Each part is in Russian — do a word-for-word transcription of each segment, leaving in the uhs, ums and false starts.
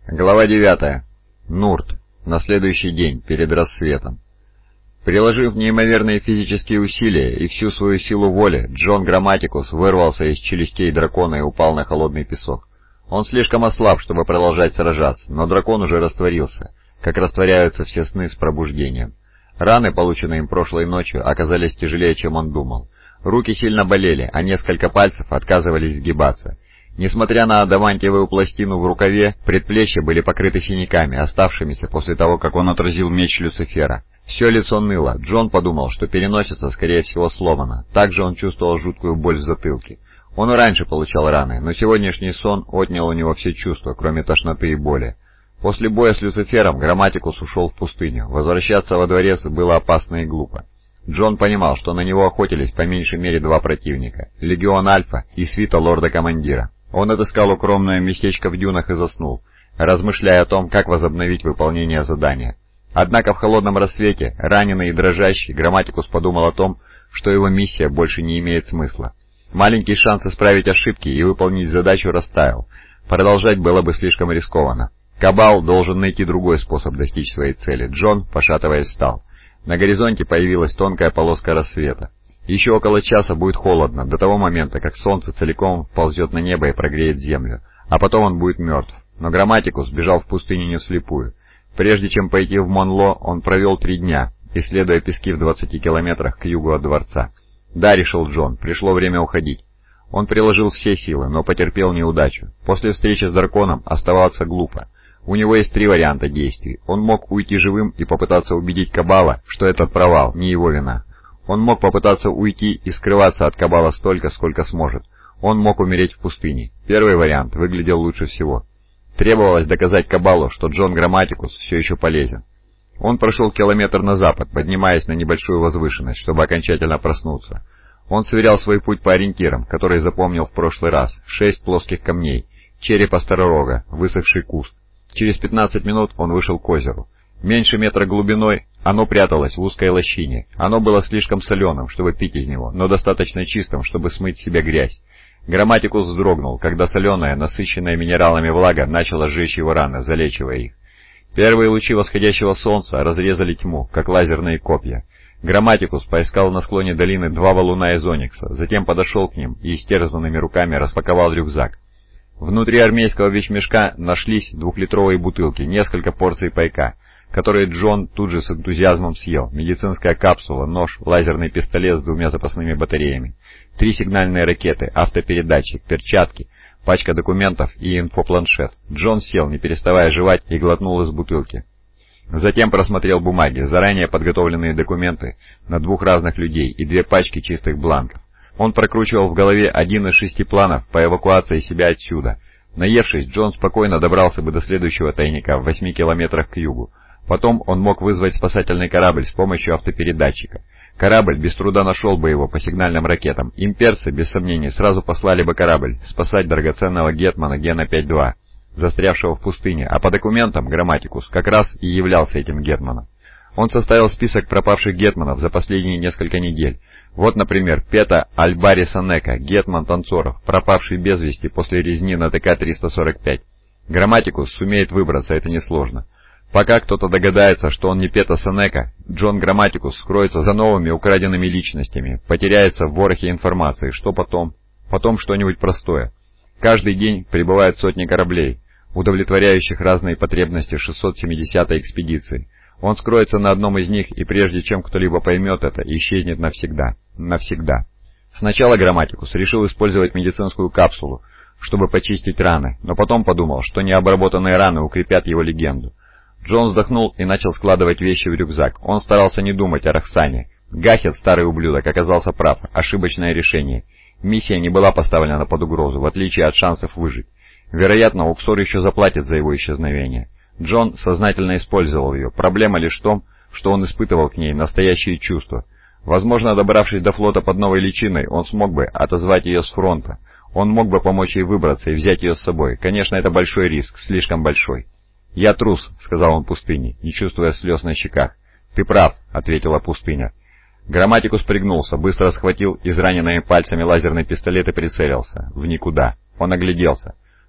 Глава девятая. Нурт. На следующий день, перед рассветом. Приложив неимоверные физические усилия и всю свою силу воли, Джон Грамматикус вырвался из челюстей дракона и упал на холодный песок. Он слишком ослаб, чтобы продолжать сражаться, но дракон уже растворился, как растворяются все сны с пробуждением. Раны, полученные им прошлой ночью, оказались тяжелее, чем он думал. Руки сильно болели, а несколько пальцев отказывались сгибаться. Несмотря на адамантиевую пластину в рукаве, предплечья были покрыты синяками, оставшимися после того, как он отразил меч Люцифера. Все лицо ныло. Джон подумал, что переносица, скорее всего, сломана. Также он чувствовал жуткую боль в затылке. Он и раньше получал раны, но сегодняшний сон отнял у него все чувства, кроме тошноты и боли. После боя с Люцифером Грамматикус ушел в пустыню. Возвращаться во дворец было опасно и глупо. Джон понимал, что на него охотились по меньшей мере два противника — Легион Альфа и свита лорда-командира. Он отыскал укромное местечко в дюнах и заснул, размышляя о том, как возобновить выполнение задания. Однако в холодном рассвете, раненый и дрожащий, Грамматикус подумал о том, что его миссия больше не имеет смысла. Маленький шанс исправить ошибки и выполнить задачу растаял. Продолжать было бы слишком рискованно. Кабал должен найти другой способ достичь своей цели. Джон, пошатываясь, встал. На горизонте появилась тонкая полоска рассвета. Еще около часа будет холодно, до того момента, как солнце целиком ползет на небо и прогреет землю, а потом он будет мертв. Но Грамматикус бежал в пустыню не вслепую. Прежде чем пойти в Монло, он провел три дня, исследуя пески в двадцати километрах к югу от дворца. Да, решил Джон, пришло время уходить. Он приложил все силы, но потерпел неудачу. После встречи с драконом оставаться глупо. У него есть три варианта действий. Он мог уйти живым и попытаться убедить Кабала, что этот провал не его вина. Он мог попытаться уйти и скрываться от Кабала столько, сколько сможет. Он мог умереть в пустыне. Первый вариант выглядел лучше всего. Требовалось доказать Кабалу, что Джон Грамматикус все еще полезен. Он прошел километр на запад, поднимаясь на небольшую возвышенность, чтобы окончательно проснуться. Он сверял свой путь по ориентирам, которые запомнил в прошлый раз. Шесть плоских камней, череп остророга, высохший куст. Через пятнадцать минут он вышел к озеру. Меньше метра глубиной, оно пряталось в узкой лощине. Оно было слишком соленым, чтобы пить из него, но достаточно чистым, чтобы смыть с себя грязь. Грамматикус вздрогнул, когда соленая, насыщенная минералами влага начала сжечь его раны, залечивая их. Первые лучи восходящего солнца разрезали тьму, как лазерные копья. Грамматикус поискал на склоне долины два валуна из оникса, затем подошел к ним и истерзанными руками распаковал рюкзак. Внутри армейского вещмешка нашлись двухлитровые бутылки, несколько порций пайка, которые Джон тут же с энтузиазмом съел, медицинская капсула, нож, лазерный пистолет с двумя запасными батареями, три сигнальные ракеты, автопередатчик, перчатки, пачка документов и инфопланшет. Джон сел, не переставая жевать, и глотнул из бутылки. Затем просмотрел бумаги, заранее подготовленные документы на двух разных людей и две пачки чистых бланков. Он прокручивал в голове один из шести планов по эвакуации себя отсюда. Наевшись, Джон спокойно добрался бы до следующего тайника в восьми километрах к югу. Потом он мог вызвать спасательный корабль с помощью автопередатчика. Корабль без труда нашел бы его по сигнальным ракетам. Имперцы, без сомнений, сразу послали бы корабль спасать драгоценного гетмана Гена пять два, застрявшего в пустыне, а по документам Грамматикус как раз и являлся этим гетманом. Он составил список пропавших гетманов за последние несколько недель. Вот, например, Пета Альбари Санека, гетман танцоров, пропавший без вести после резни на ТК триста сорок пять. Грамматикус сумеет выбраться, это несложно. Пока кто-то догадается, что он не Пета Санека, Джон Грамматикус скроется за новыми украденными личностями, потеряется в ворохе информации. Что потом? Потом что-нибудь простое. Каждый день прибывают сотни кораблей, удовлетворяющих разные потребности шестьсот семидесятой экспедиции. Он скроется на одном из них, и прежде чем кто-либо поймет это, исчезнет навсегда. Навсегда. Сначала Грамматикус решил использовать медицинскую капсулу, чтобы почистить раны, но потом подумал, что необработанные раны укрепят его легенду. Джон вздохнул и начал складывать вещи в рюкзак. Он старался не думать о Рахсане. Гахет, старый ублюдок, оказался прав. Ошибочное решение. Миссия не была поставлена под угрозу, в отличие от шансов выжить. Вероятно, Уксор еще заплатит за его исчезновение. Джон сознательно использовал ее. Проблема лишь в том, что он испытывал к ней настоящие чувства. Возможно, добравшись до флота под новой личиной, он смог бы отозвать ее с фронта. Он мог бы помочь ей выбраться и взять ее с собой. Конечно, это большой риск, слишком большой. «Я трус», — сказал он пустыне, не чувствуя слез на щеках. «Ты прав», — ответила пустыня. Грамматикус пригнулся, быстро схватил израненными пальцами лазерный пистолет и прицелился. В никуда. Он огляделся.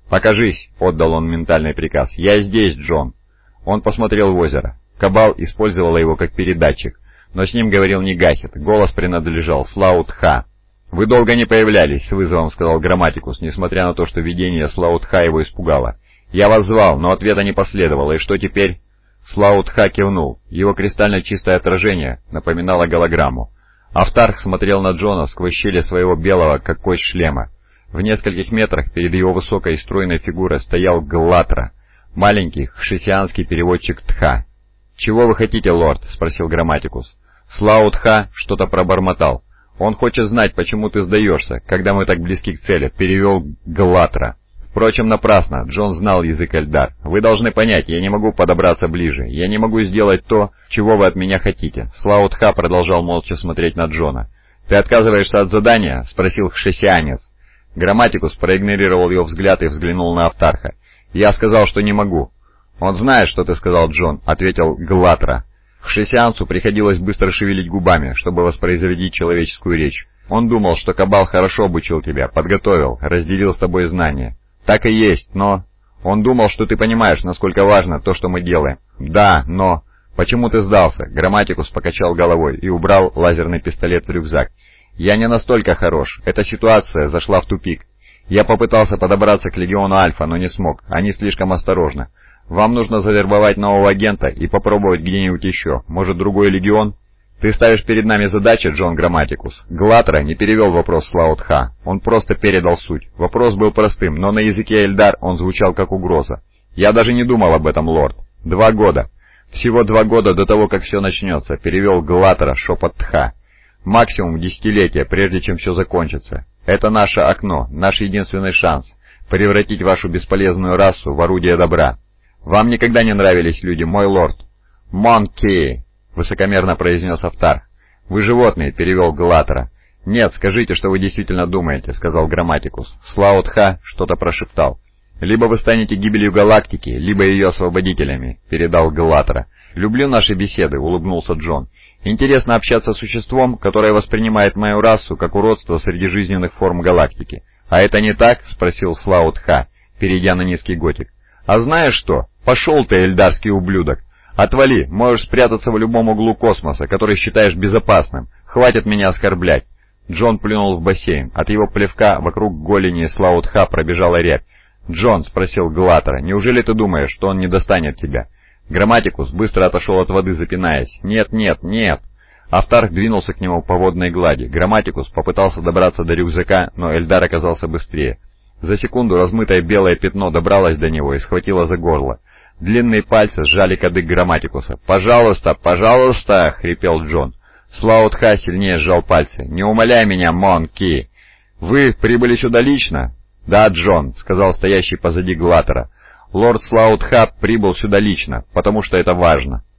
«Покажись!» — отдал он ментальный приказ. «Я здесь, Джон!» Он посмотрел в озеро. Кабал использовала его как передатчик, но с ним говорил не Гахет, голос принадлежал Слаут-Ха. «Вы долго не появлялись», — с вызовом сказал Грамматикус, несмотря на то, что видение Слаут-Ха его испугало. «Я вас звал, но ответа не последовало, и что теперь?» Слаут-Ха кивнул. Его кристально чистое отражение напоминало голограмму. Автарх смотрел на Джона сквозь щели своего белого, как кость шлема. В нескольких метрах перед его высокой и стройной фигурой стоял Глатра, маленький хшисианский переводчик Тха. «Чего вы хотите, лорд?» — спросил Грамматикус. Слаут-Ха что-то пробормотал. «Он хочет знать, почему ты сдаешься, когда мы так близки к цели», — перевел Глатра. Впрочем, напрасно, Джон знал язык Эльдар. «Вы должны понять, я не могу подобраться ближе, я не могу сделать то, чего вы от меня хотите». Слаут-Ха продолжал молча смотреть на Джона. «Ты отказываешься от задания?» — спросил хшисианец. Грамматикус проигнорировал его взгляд и взглянул на Автарха. «Я сказал, что не могу». «Он знает, что ты сказал, Джон», — ответил Глатра. Хшисианцу приходилось быстро шевелить губами, чтобы воспроизводить человеческую речь. Он думал, что Кабал хорошо обучил тебя, подготовил, разделил с тобой знания. «Так и есть, но...» «Он думал, что ты понимаешь, насколько важно то, что мы делаем». «Да, но...» «Почему ты сдался?» Грамматикус покачал головой и убрал лазерный пистолет в рюкзак. «Я не настолько хорош. Эта ситуация зашла в тупик. Я попытался подобраться к Легиону Альфа, но не смог. Они слишком осторожны. Вам нужно завербовать нового агента и попробовать где-нибудь еще. Может, другой Легион?» «Ты ставишь перед нами задачи, Джон Грамматикус». Глатра не перевел вопрос Слаут-Ха. Он просто передал суть. Вопрос был простым, но на языке Эльдар он звучал как угроза. «Я даже не думал об этом, лорд. Два года. Всего два года до того, как все начнется», — перевел Глатра шепот Тха. «Максимум десятилетия, прежде чем все закончится. Это наше окно, наш единственный шанс — превратить вашу бесполезную расу в орудие добра. Вам никогда не нравились люди, мой лорд». «Монки!» — высокомерно произнес Автарх. «Вы животные», — перевел Глатра. «Нет, скажите, что вы действительно думаете», — сказал Грамматикус. Слаут-Ха что-то прошептал. «Либо вы станете гибелью галактики, либо ее освободителями», — передал Глатра. «Люблю наши беседы», — улыбнулся Джон. «Интересно общаться с существом, которое воспринимает мою расу как уродство среди жизненных форм галактики». «А это не так?» — спросил Слаут-Ха, перейдя на низкий готик. «А знаешь что? Пошел ты, эльдарский ублюдок! Отвали, можешь спрятаться в любом углу космоса, который считаешь безопасным. Хватит меня оскорблять». Джон плюнул в бассейн. От его плевка вокруг голени Слаут-Ха пробежала рябь. «Джон», — спросил Глатра, — «неужели ты думаешь, что он не достанет тебя?» Грамматикус быстро отошел от воды, запинаясь. «Нет, нет, нет!» Автарх двинулся к нему по водной глади. Грамматикус попытался добраться до рюкзака, но Эльдар оказался быстрее. За секунду размытое белое пятно добралось до него и схватило за горло. Длинные пальцы сжали кадык Грамматикуса. «Пожалуйста, пожалуйста!» — хрипел Джон. Слаут-Ха сильнее сжал пальцы. «Не умоляй меня, Монки!» «Вы прибыли сюда лично?» «Да, Джон», — сказал стоящий позади Глатера. «Лорд Слаут-Ха прибыл сюда лично, потому что это важно».